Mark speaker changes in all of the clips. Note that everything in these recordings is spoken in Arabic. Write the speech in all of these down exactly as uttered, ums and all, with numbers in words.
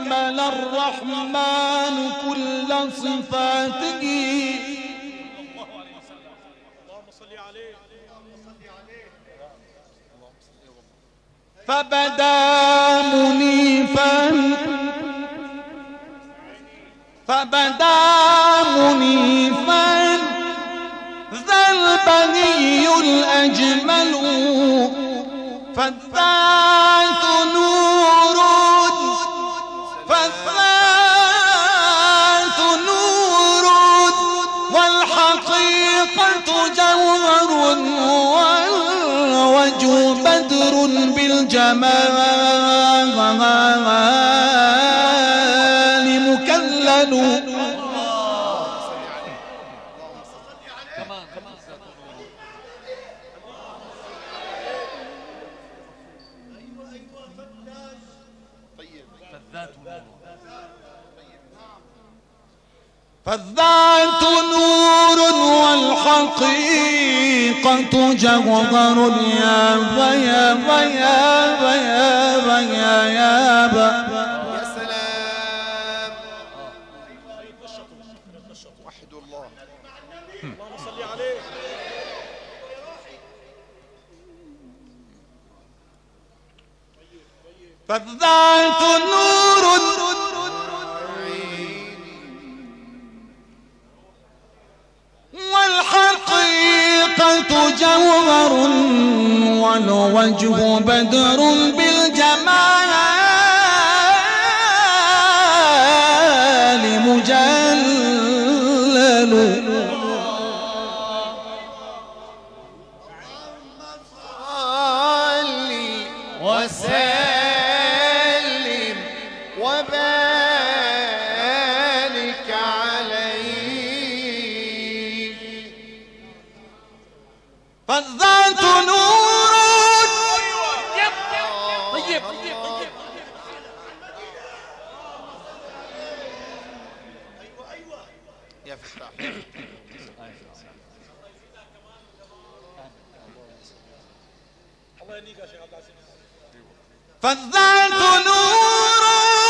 Speaker 1: كمل الرحمن كل صفاته فبدا منيفا فبدا منيفا ذا البني الأجمل فالذات نور فالذات نور والحقيقة جوهر والوجه بدر بالجمال مكلل فالذات نور والحقيقة جوهر يا بيا بيا بيا بيا يا با
Speaker 2: يا سلام وحد الله اللهم صل عليه
Speaker 1: فالذات نور والحقيقة جوهر والوجه بدر بالجمال مجلل
Speaker 2: صل وسلم وبارك عليه
Speaker 1: فالذات نور
Speaker 2: طيب يا فتاح الله يهنيك يا شيخ عبد العزيز
Speaker 1: فالذات نور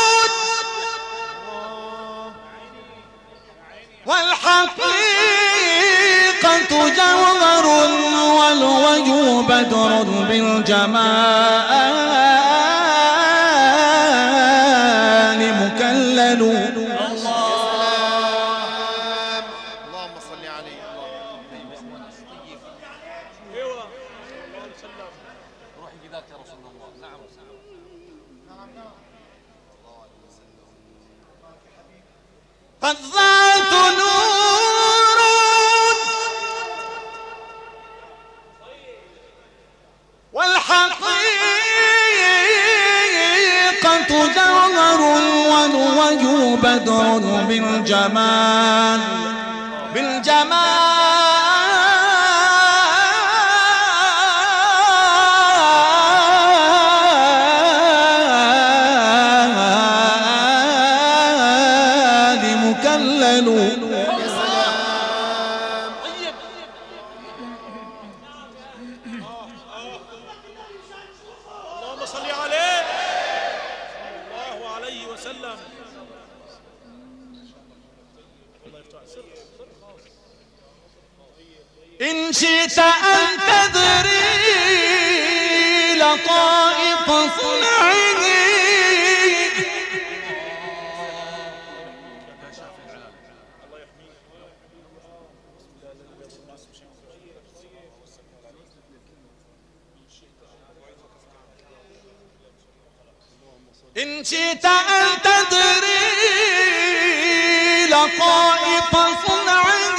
Speaker 1: والحقيقة جوهر والوجه بدر بالجمال مكلل
Speaker 2: اللهم صل عليه روحي فداك يا رسول الله نعم
Speaker 1: فالذات نور والحقيقة جوهر والوجه بدر بالجمال بالجمال مكلل
Speaker 2: يا سلام طيب اللهم صل عليه صلى الله عليه وسلم
Speaker 1: إن شئت أن تدري لطائف صنعه إن شئت أن تدري لطائف صنعه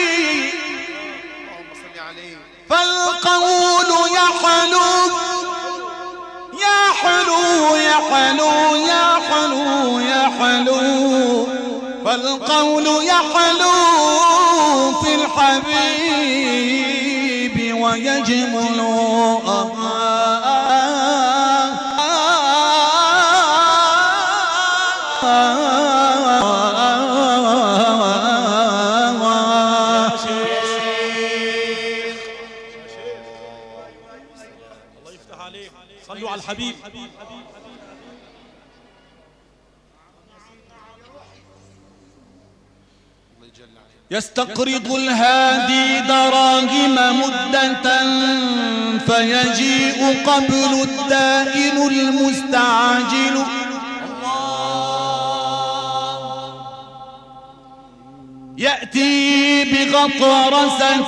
Speaker 1: فالقول يحلو يا حلو يا حلو يا حلو يا حلو فالقول يحلو في الحبيب ويجمل
Speaker 2: صلوا على الحبيب
Speaker 1: يستقرض الهادي دراهم مدة فيجيء قبل الدائن المستعجل. يأتي بغطرسة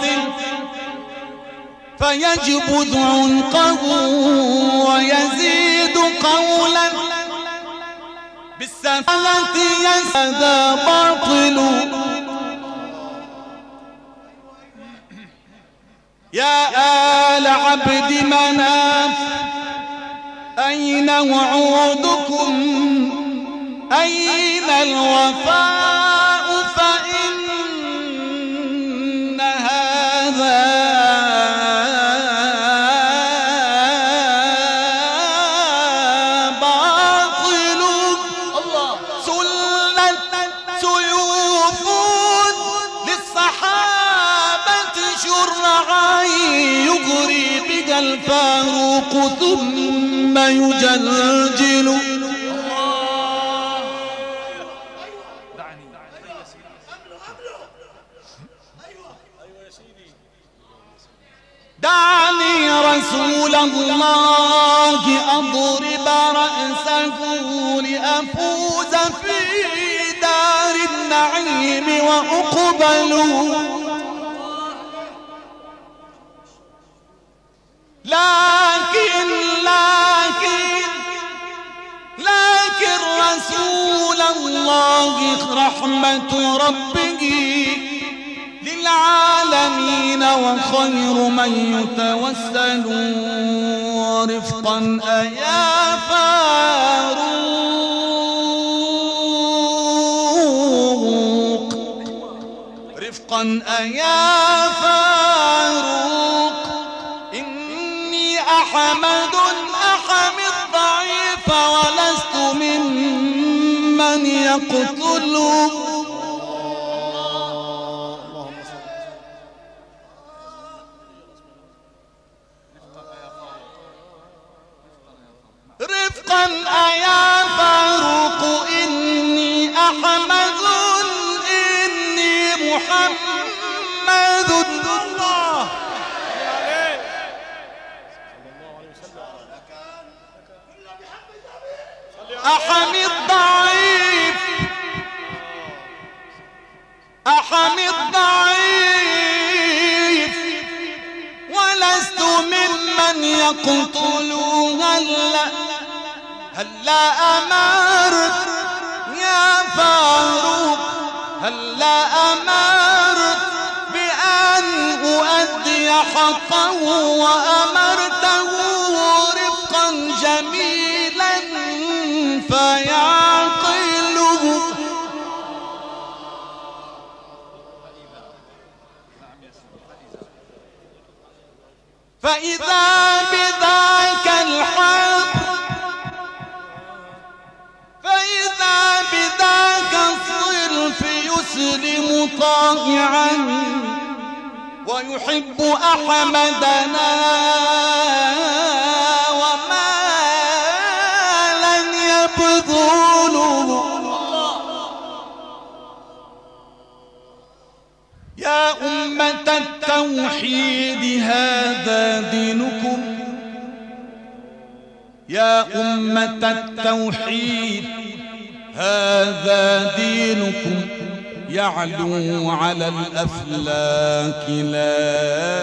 Speaker 1: فيجبذ عنقه ويزيد قولا بالسفالة يسدى باطل. يا آل عبد مناف أين وعودكم أين الوفاء فإن هذا باطل. سلت سيوف للصحابة شرعا يغري بها الفاروق ثم يجلجل. دعني رسول الله أضرب رأسه لأفوز في دار النعيم وأقبل. لكن لكن لكن رسول الله رحمة ربه للعالمين وخير من يتوسل. رفقا أيا فاروق رفقا أيا فاروق إني أحمد أحمد ضعيف ولست ممن يقتل. رفقا أيا فاروق إني أحمد إني محمد الله أحمد ضعيف أحمد ضعيف ولست ممن يقتل. هلا هلا أمرت يا فاروق هلا أمرت بأن أؤدي حقه وأمرته رفقا جميلا فيعقله. فإذا بذاك الحق فإذا بذاك الصرف يسلم طائعا ويحب أحمدنا ومالا يبذله. يا أمة التوحيد هذا دينكم يا أمة التوحيد هذا دينكم يعلو على الأفلاك لا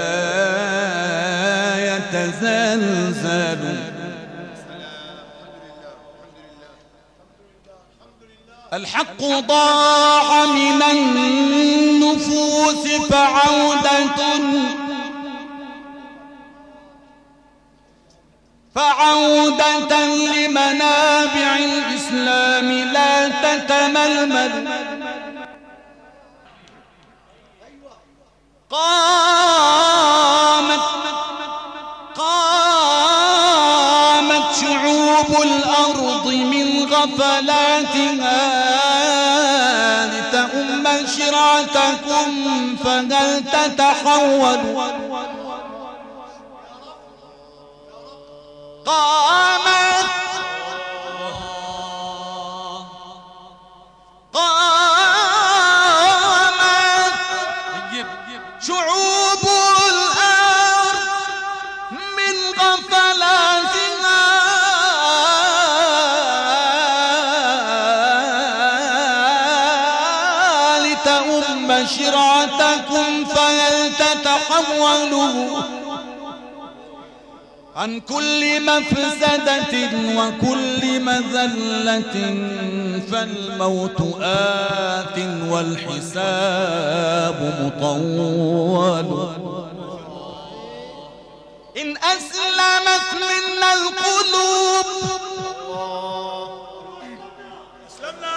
Speaker 1: يتزلزل. الحق ضاع من النفوس فعودة فعودة لمنابع الإسلام لا تتململ. قامت قامت شعوب الأرض من غفلاتها لتؤم شرعتكم فهل تتحول. قامت قامت لتؤم شرعتكم فهل تتحولوا عن كل مفسدة وكل مذلة فالموت آت والحساب مطول إن أسلمت منا القلوب
Speaker 2: أسلمنا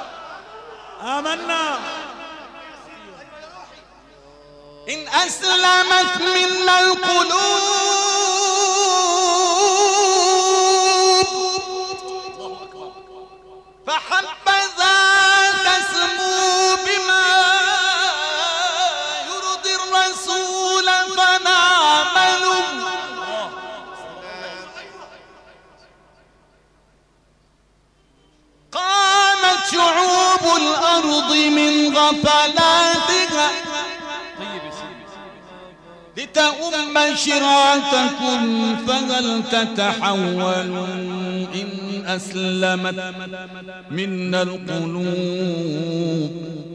Speaker 2: آمنا
Speaker 1: إن أسلمت منا القلوب فحبذا تسمو بما يرضي الرسول فنعمل قامت شعوب الأرض من غفلاتها لتؤم شرعتكم فهل تتحول إن أسلمت منا القلوب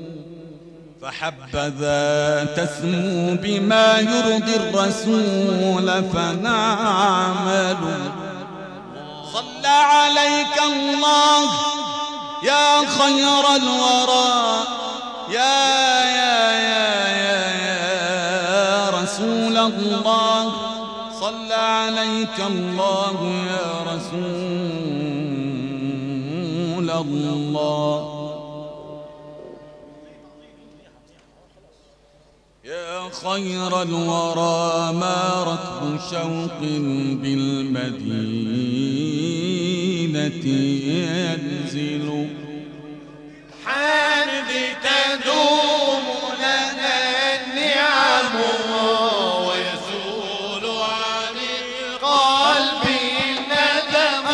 Speaker 1: فحبذا تسمو بما يرضي الرسول فنعمل صلى عليك الله يا خير الورى يا يا يا يا, يا رسول الله صلى عليك الله يا رسول الله يا خير الورى ما ركب شوق بالمدينة ينزل
Speaker 3: حمد تدوم لنا النعم ويزول عن القلب الندم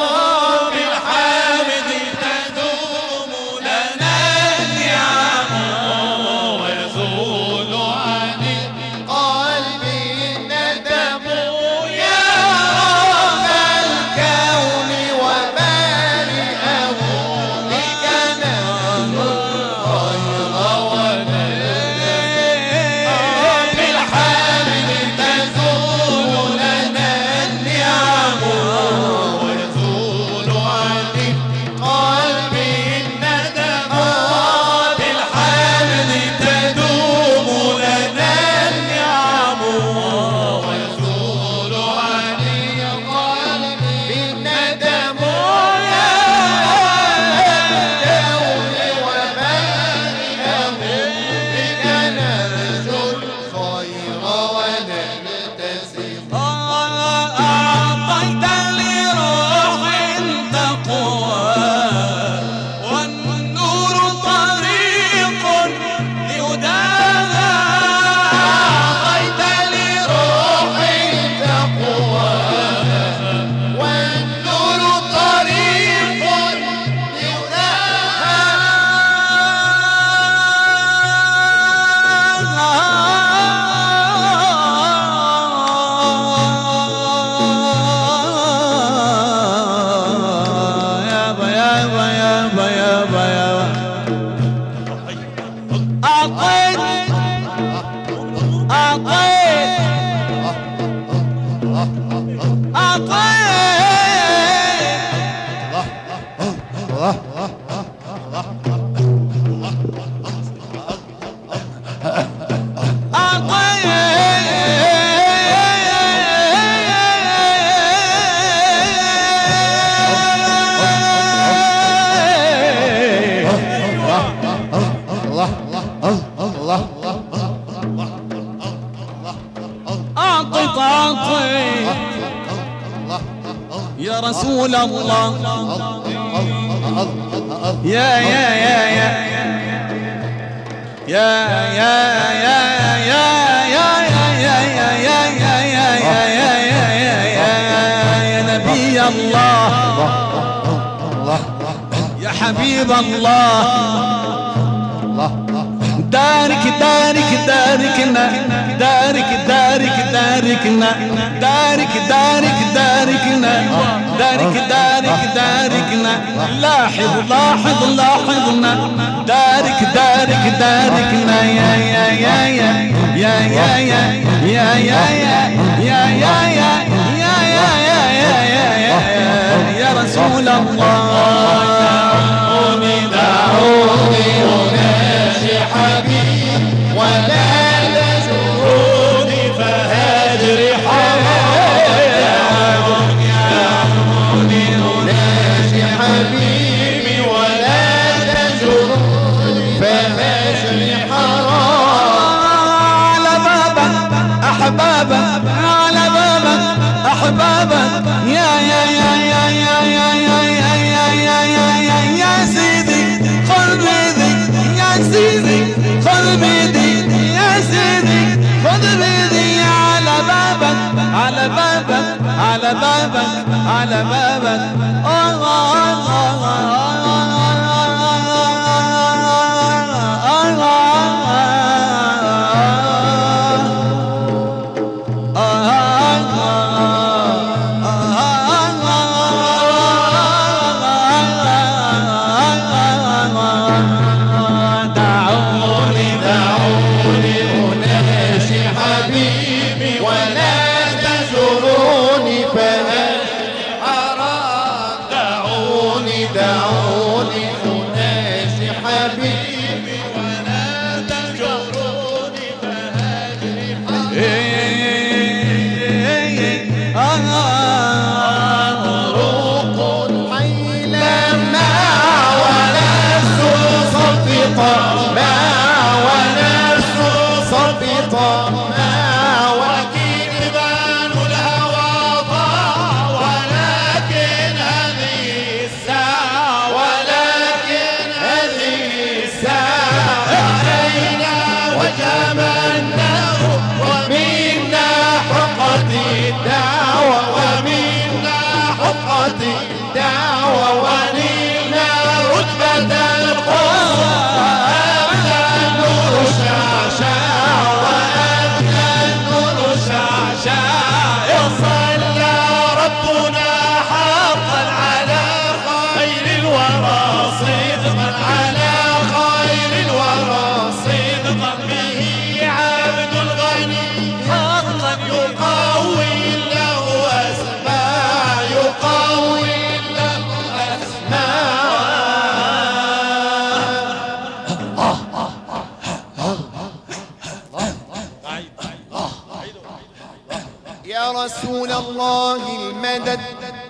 Speaker 3: بالحمد تدوم لنا النعم ويزول عن القلب الندم يا رب الكون وبارئه بك نحن الخير ونلقى بالحمد تزول لنا النعم ويزول عن القلب الندم بالحمد تدوم لنا النعم ويزول عن القلب الندم يا الكون وبارئه بك نرجو الخير ونلتزم
Speaker 1: أعطيت لروح تقوى والنور طريق لهداها
Speaker 3: أعطيت لروح تقوى والنور طريق
Speaker 1: يابا يابا يابا يابا يابا أعطيت أعطيت أعطيت أعطيت يا رسول الله يا يا يا يا يا يا يا يا يا يا يا يا يا يا يا يا نبي الله يا حبيب الله دارك دارك داركنا دارك دارك داركنا دارك دارك داركنا دارك دارك داركنا لاحظ لاحظ لاحظنا دارك دارك مداركنا يا يا يا يا يا يا يا يا يا يا يا يا يا يا يا يا يا يا رسول الله
Speaker 3: دعوني دعوني أناجي حبيب ولا تجروني فهجري حرام دعوني أناجي حبيبي ولا تجروني فهجري حرام
Speaker 1: على بابك أحبابك على بابك أحبابك يا يا يا يا يا يا يا يا يا يا يا يا سيدي خذ بيدي يا سيدي خذ بيدي يا سيدي خذ بيدي على بابك على بابك على بابك على بابك آه آه
Speaker 3: رسول الله المدد.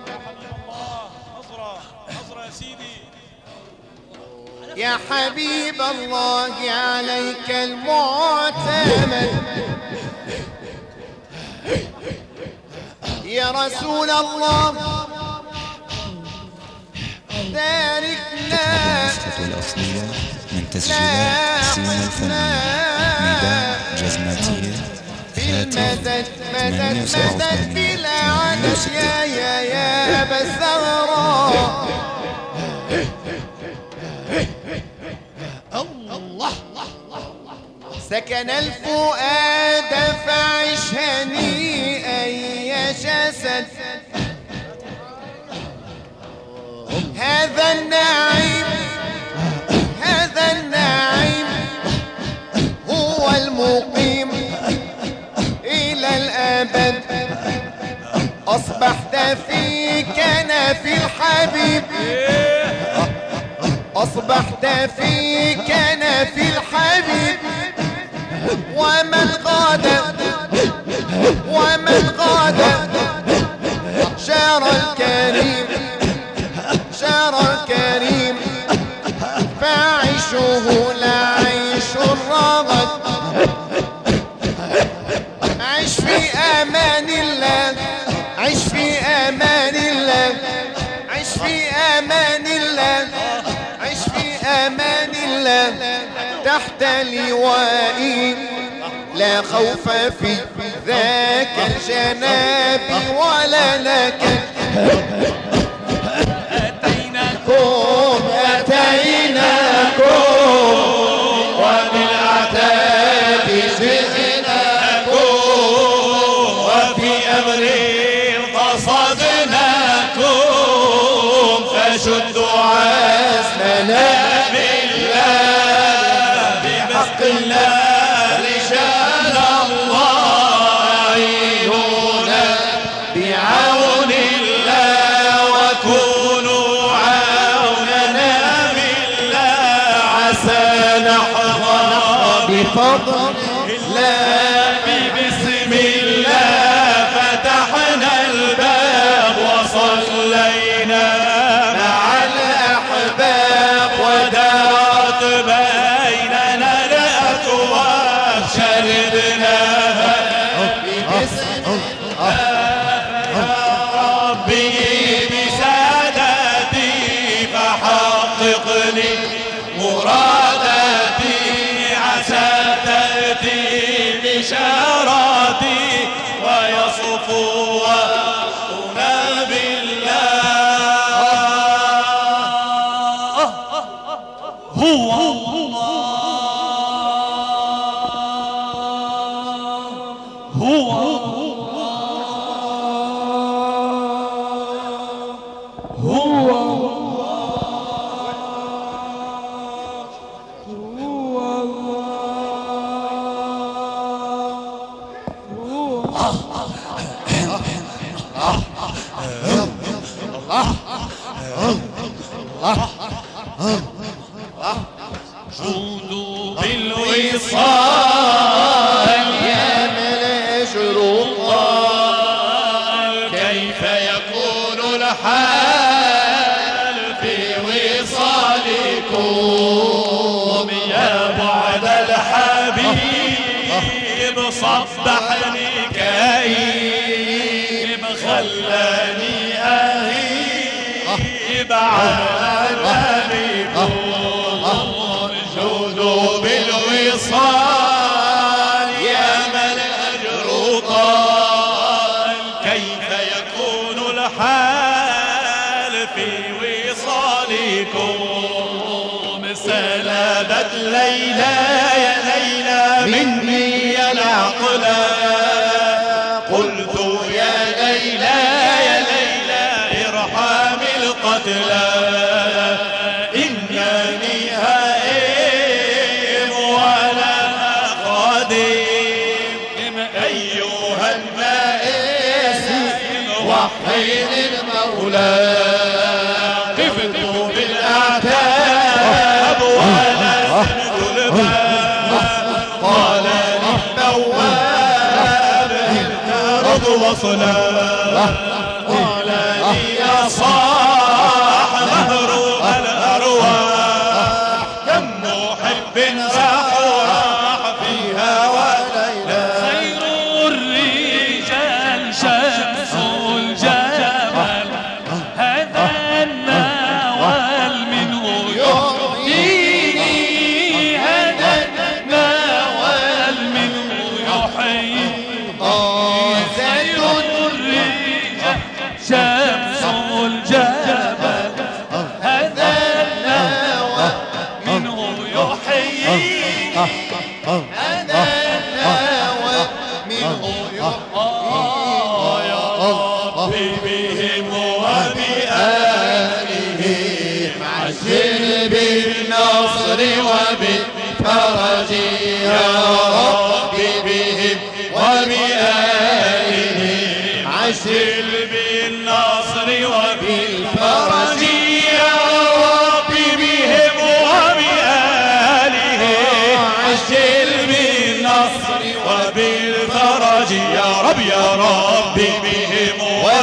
Speaker 3: يا حبيب الله عليك المعتمد. يا رسول الله باركنا
Speaker 4: الصفة الأصلية من تسجيلات سيما الفنية نداء جزماتية
Speaker 3: مدد مدد مدد بلا عدد يا يا يا أبا الزهراء. الله سكن الفؤاد فعش هنيئا يا جسد. هذا النعيم هذا النعيم هو المقيم إلى الأبد. أصبحت في كنف الحبيب. أصبحت في كنف الحبيب. ومن غاد ومن غاد جار الكريم جار الكريم فعيشه لعيش الرغد. عش في أمان الله عش في أمان الله عش في أمان الله عش في أمان الله. تحت لوائي لا خوف في ذاك الجناب ولا لك. أتيناكم أتيناكم وبالعتاب جئناكم وفي أمر قصدناكم فشدوا عزمنا بالله بحق الله رجال الله عينونا بعون الله وكونوا عوننا بالله عسى نحظى بفضل الله بسم الله فتحنا الباب وصلينا مع الأحباب ودارت بيننا الأكواب شربناها باسم الله يا ربي بسادتي فحققني مراداتي عسى تأتي بشاراتي ويصفونا بالله هو الله هو جودوا بالوصال يا ملجر الله كيف يكون الحال في وصالكم يا بعد الحبيب صبحني كئيب خلاني أهيب عالمكم جودوا بالوصال يا من أجر طال كيف يكون الحال في وصالكم سلبت ليلى يا ليلى مني يا العقلا قلت يا ليلى يا ليلى ارحم القتلى إنني هائم ولا قديم أيها النائس وحيد المولى قفت بالأعتاب ونزلت الباب قال للبواب النار وصلا قال لي يا صاح مهروب الأرواح كم محب راح فيها وليلى خير الرجال شمس الجمال هذا النوال منه يحييني هذا النوال منه يحييني خير الرجال شمس الجبل هذا النوى منه يحيي هذا النوى منه يحيي يا ربي بهم وبآلهم عجل بالنصر وبالفرج يا ربي بهم وبآلهم عجل بالنصر وبالفرج يا ربي بهم وبآلهم عجل بالنصر وبالفرج يا رب يا ربي بهم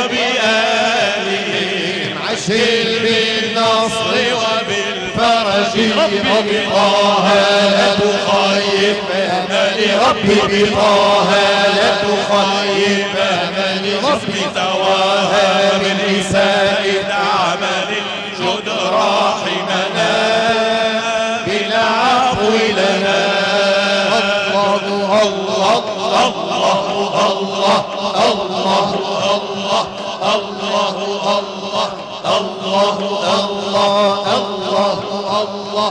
Speaker 3: وبآلهم عجل بالنصر وبالفرج ربي طه لا تخيب أملي ربي بطه لا تخيب أملي ربي تواها بالإساء عمل الجد راحمنا بالعفو لنا الله الله الله الله الله الله الله الله الله الله الله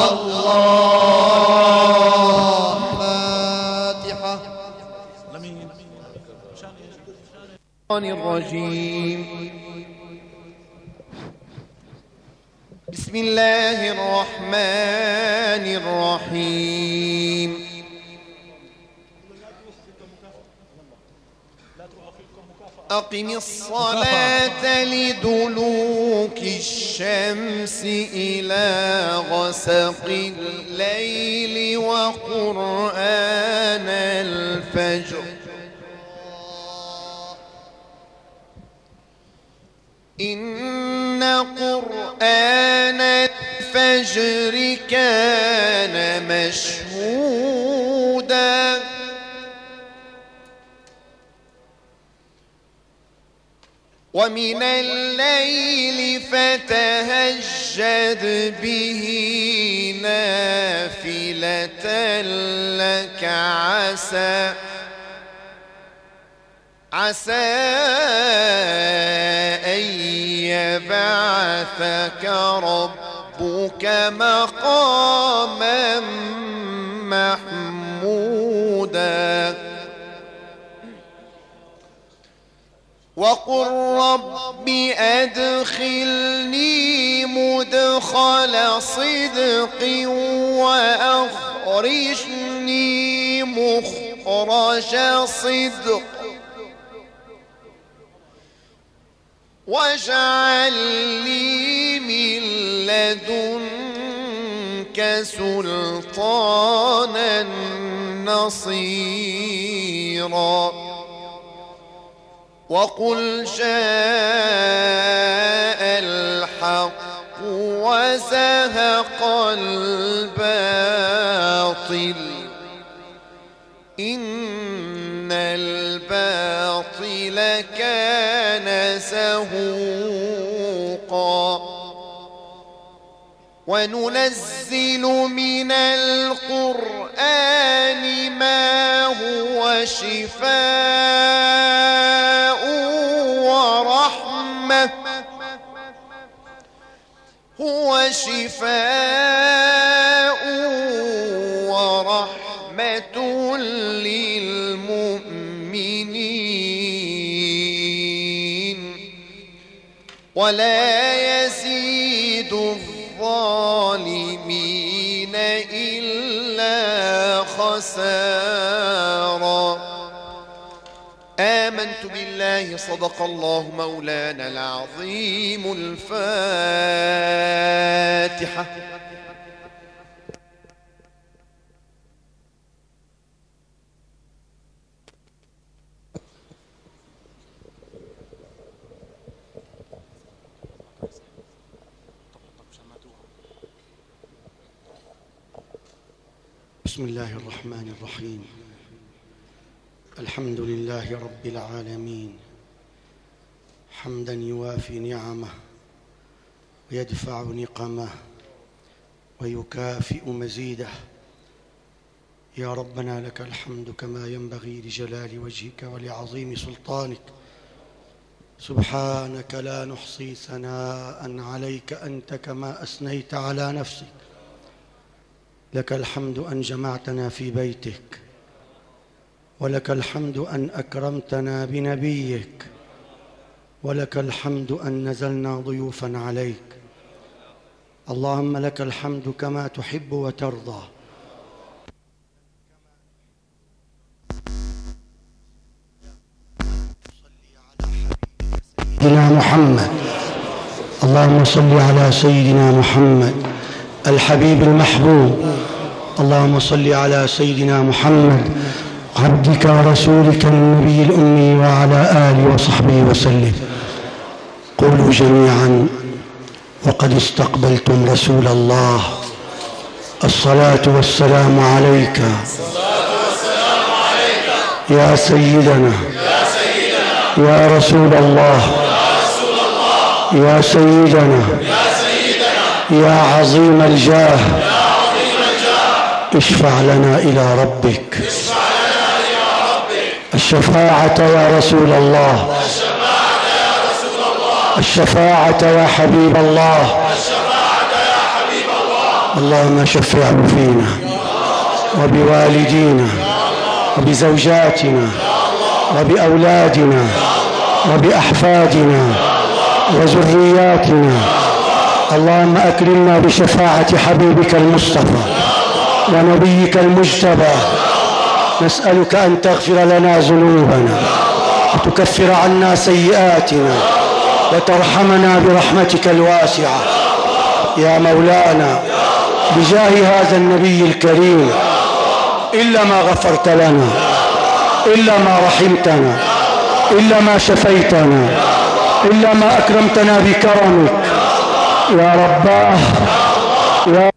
Speaker 3: الله فاتحة الرجيم بسم الله الرحمن الرحيم أقم الصلاة لدلوك الشمس إلى غسق الليل وقرآن الفجر إن قرآن الفجر كان مشهودا ومن الليل فتهجد به نافلة لك عسى عسى أن يبعثك ربك مقاما محمودا وقل رب أدخلني مدخل صدق وأخرجني مخرج صدق واجعل لي من لدنك سلطانا نصيرا وقل جاء الحق وزهق الباطل إن الباطل كان زهوقا وننزل من القرآن ما هو شفاء ورحمة هو شفاء ورحمة للمؤمنين ولا يزيد الظالمين إلا خسارا آمنت بالله صدق الله مولانا العظيم الفاتحة.
Speaker 5: بسم الله الرحمن الرحيم الحمد لله رب العالمين حمدا يوافي نعمه ويدفع نقمه ويكافئ مزيده يا ربنا لك الحمد كما ينبغي لجلال وجهك ولعظيم سلطانك سبحانك لا نحصي ثناء عليك أنت كما أثنيت على نفسك لك الحمد أن جمعتنا في بيتك ولك الحمد أن أكرمتنا بنبيك ولك الحمد أن نزلنا ضيوفا عليك اللهم لك الحمد كما تحب وترضى سيدنا محمد اللهم صل على سيدنا محمد الحبيب المحبوب اللهم صل على سيدنا محمد عبدك ورسولك النبي الأمي وعلى آله وصحبه وسلم. قولوا جميعا وقد استقبلتم رسول الله الصلاة والسلام عليك يا سيدنا يا رسول الله يا سيدنا يا عظيم الجاه اشفع لنا إلى ربك الشفاعة يا رسول الله الشفاعة يا حبيب الله اللهم شفعه فينا وبوالدينا وبزوجاتنا وبأولادنا وبأحفادنا وذرياتنا اللهم أكرمنا بشفاعة حبيبك المصطفى ونبيك المجتبى نسألك أن تغفر لنا ذنوبنا وتكفر عنا سيئاتنا وترحمنا برحمتك الواسعة يا مولانا بجاه هذا النبي الكريم. إلا ما غفرت لنا، إلا ما رحمتنا، إلا ما شفيتنا، إلا ما أكرمتنا بكرمك يا رباه يا